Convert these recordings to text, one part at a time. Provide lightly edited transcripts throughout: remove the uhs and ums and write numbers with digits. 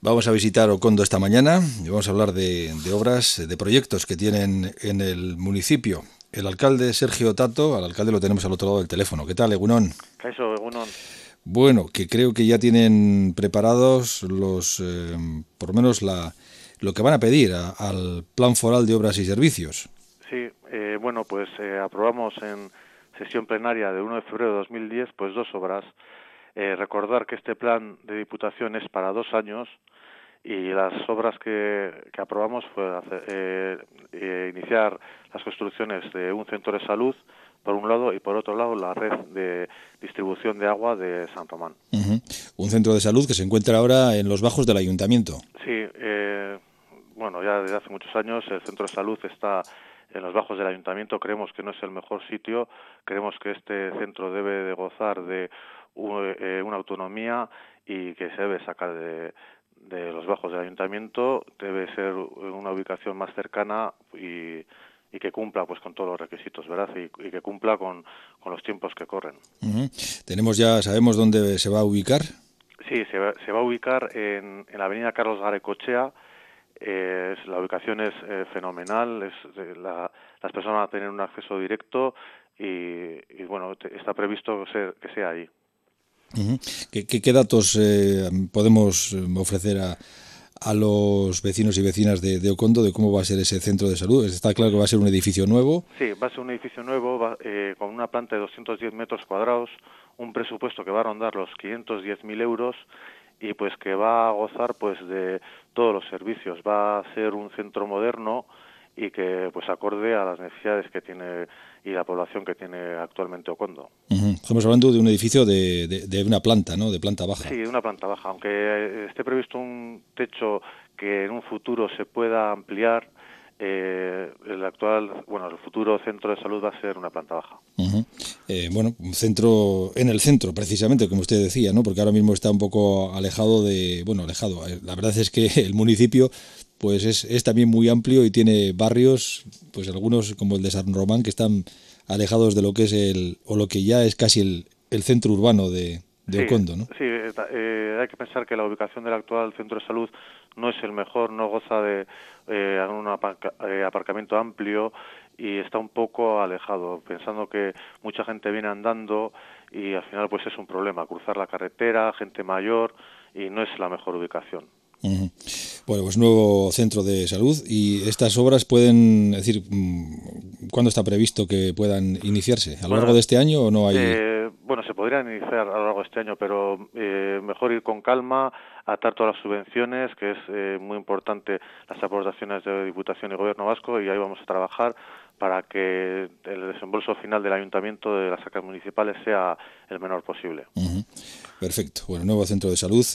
Vamos a visitar Ocondo esta mañana y vamos a hablar de obras, de proyectos que tienen en el municipio. El alcalde Sergio Tato, al alcalde lo tenemos al otro lado del teléfono. ¿Qué tal, Egunon? Kaixo, egunon. Bueno, que creo que ya tienen preparados por lo menos lo que van a pedir al Plan Foral de Obras y Servicios. Sí, bueno, pues aprobamos en sesión plenaria de 1 de febrero de 2010 pues dos obras. Recordar que este plan de Diputación es para 2 años y las obras que aprobamos fue iniciar las construcciones de un centro de salud por un lado y por otro lado la red de distribución de agua de San Román. Uh-huh. Un centro de salud que se encuentra ahora en los bajos del ayuntamiento. Sí, bueno, ya desde hace muchos años el centro de salud está en los bajos del ayuntamiento. Creemos que no es el mejor sitio, creemos que este centro debe de gozar de una autonomía y que se debe sacar de los bajos del ayuntamiento, debe ser una ubicación más cercana y que cumpla pues con todos los requisitos, ¿verdad? Y que cumpla con los tiempos que corren. Uh-huh. ¿Sabemos dónde se va a ubicar? Sí, se va a ubicar en la avenida Carlos Garaikoetxea. La ubicación es fenomenal, las personas van a tener un acceso directo y bueno, está previsto que sea ahí. Uh-huh. ¿Qué datos podemos ofrecer a los vecinos y vecinas de Ocondo de cómo va a ser ese centro de salud? Está claro que va a ser un edificio nuevo. Sí, va a ser un edificio nuevo con una planta de 210 metros cuadrados, un presupuesto que va a rondar los 510.000 euros y pues que va a gozar pues de todos los servicios. Va a ser un centro moderno y que pues acorde a las necesidades que tiene y la población que tiene actualmente Ocondo. Uh-huh. Estamos hablando de un edificio de una planta, ¿no? De planta baja. Sí, de una planta baja, aunque esté previsto un techo que en un futuro se pueda ampliar. El futuro centro de salud va a ser una planta baja. Uh-huh. Un centro en el centro, precisamente, como usted decía, ¿no? Porque ahora mismo está un poco alejado. La verdad es que el municipio pues es también muy amplio y tiene barrios, pues algunos como el de San Román, que están alejados de lo que es lo que ya es casi el centro urbano de Ocondo, ¿no? Sí, hay que pensar que la ubicación del actual centro de salud no es el mejor, no goza de un aparcamiento amplio y está un poco alejado, pensando que mucha gente viene andando y al final pues es un problema cruzar la carretera, gente mayor, y no es la mejor ubicación. Uh-huh. Bueno, pues nuevo centro de salud. ¿Y estas obras pueden, decir, cuándo está previsto que puedan iniciarse? ¿A lo largo de este año o no hay...? Se podrían iniciar a lo largo de este año, pero mejor ir con calma, atar todas las subvenciones, que es muy importante las aportaciones de Diputación y Gobierno Vasco, y ahí vamos a trabajar para que el desembolso final del Ayuntamiento de las arcas municipales sea el menor posible. Uh-huh. Perfecto. Bueno, nuevo centro de salud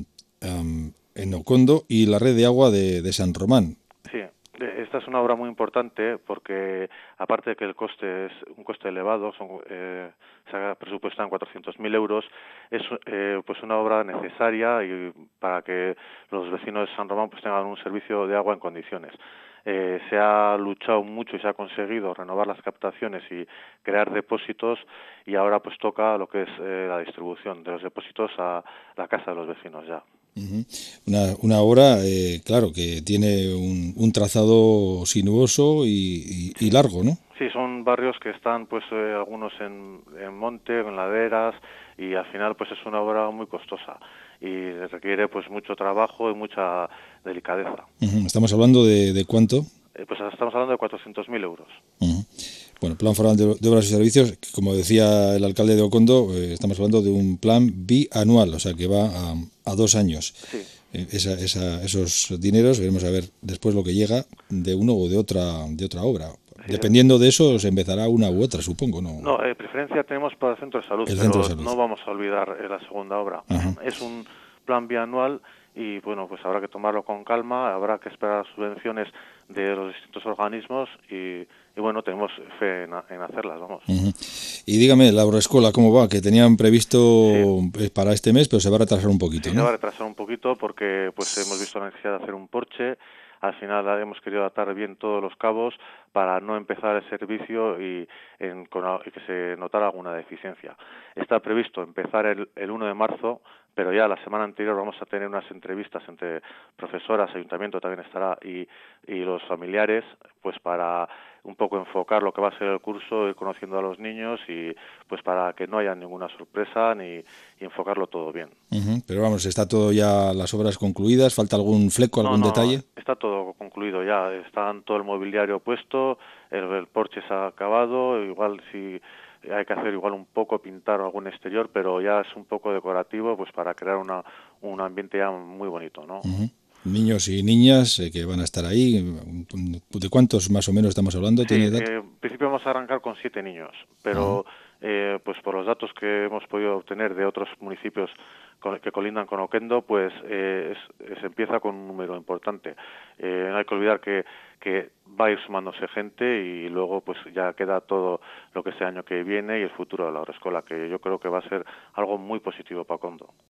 en Ocondo y la red de agua de San Román. Sí, esta es una obra muy importante porque, aparte de que el coste es un coste elevado, se ha presupuestado en 400.000 euros, es pues una obra necesaria y para que los vecinos de San Román pues tengan un servicio de agua en condiciones. Se ha luchado mucho y se ha conseguido renovar las captaciones y crear depósitos, y ahora pues toca lo que es la distribución de los depósitos a la casa de los vecinos ya. Uh-huh. Una obra, claro, que tiene un trazado sinuoso y largo, ¿no? Sí, son barrios que están, pues, algunos en monte, en laderas, y al final, pues, es una obra muy costosa y requiere, pues, mucho trabajo y mucha delicadeza. Uh-huh. ¿Estamos hablando de cuánto? Pues estamos hablando de 400.000 euros. Uh-huh. Bueno, Plan Foral de Obras y Servicios, que, como decía el alcalde de Ocondo, estamos hablando de un plan bianual, o sea, que va a 2 años. Sí. Esos dineros, veremos a ver después lo que llega de uno o de otra obra. Sí. Dependiendo de eso, se empezará una u otra, supongo, ¿no? No, preferencia tenemos para el centro de salud, no vamos a olvidar la segunda obra. Uh-huh. Es un plan bianual y, bueno, pues habrá que tomarlo con calma, habrá que esperar las subvenciones de los distintos organismos y bueno, tenemos fe en hacerlas, vamos. Uh-huh. Y dígame, la Obrescola, ¿cómo va? Que tenían previsto para este mes, pero se va a retrasar un poquito, sí, ¿no? Se va a retrasar un poquito porque pues hemos visto la necesidad de hacer un porche. al final hemos querido atar bien todos los cabos para no empezar el servicio y que se notara alguna deficiencia. Está previsto empezar el 1 de marzo, pero ya la semana anterior vamos a tener unas entrevistas entre profesoras, ayuntamiento también estará, y los familiares, pues para un poco enfocar lo que va a ser el curso, ir conociendo a los niños y pues para que no haya ninguna sorpresa y enfocarlo todo bien. Pero vamos, está todo ya, las obras concluidas, ¿falta algún fleco, algún No, detalle? está todo concluido ya, está todo el mobiliario puesto, el porche se ha acabado, igual si hay que hacer igual un poco, pintar algún exterior, pero ya es un poco decorativo pues para crear un ambiente ya muy bonito, ¿no? Niños y niñas que van a estar ahí, ¿de cuántos más o menos estamos hablando? Sí, ¿Tiene edad? en principio vamos a arrancar con 7 niños, Ajá. pero pues por los datos que hemos podido obtener de otros municipios que colindan con Oquendo, pues se empieza con un número importante. No hay que olvidar que va a ir sumándose gente y luego pues ya queda todo lo que es el año que viene y el futuro de la Haurreskolak, que yo creo que va a ser algo muy positivo para Oquendo.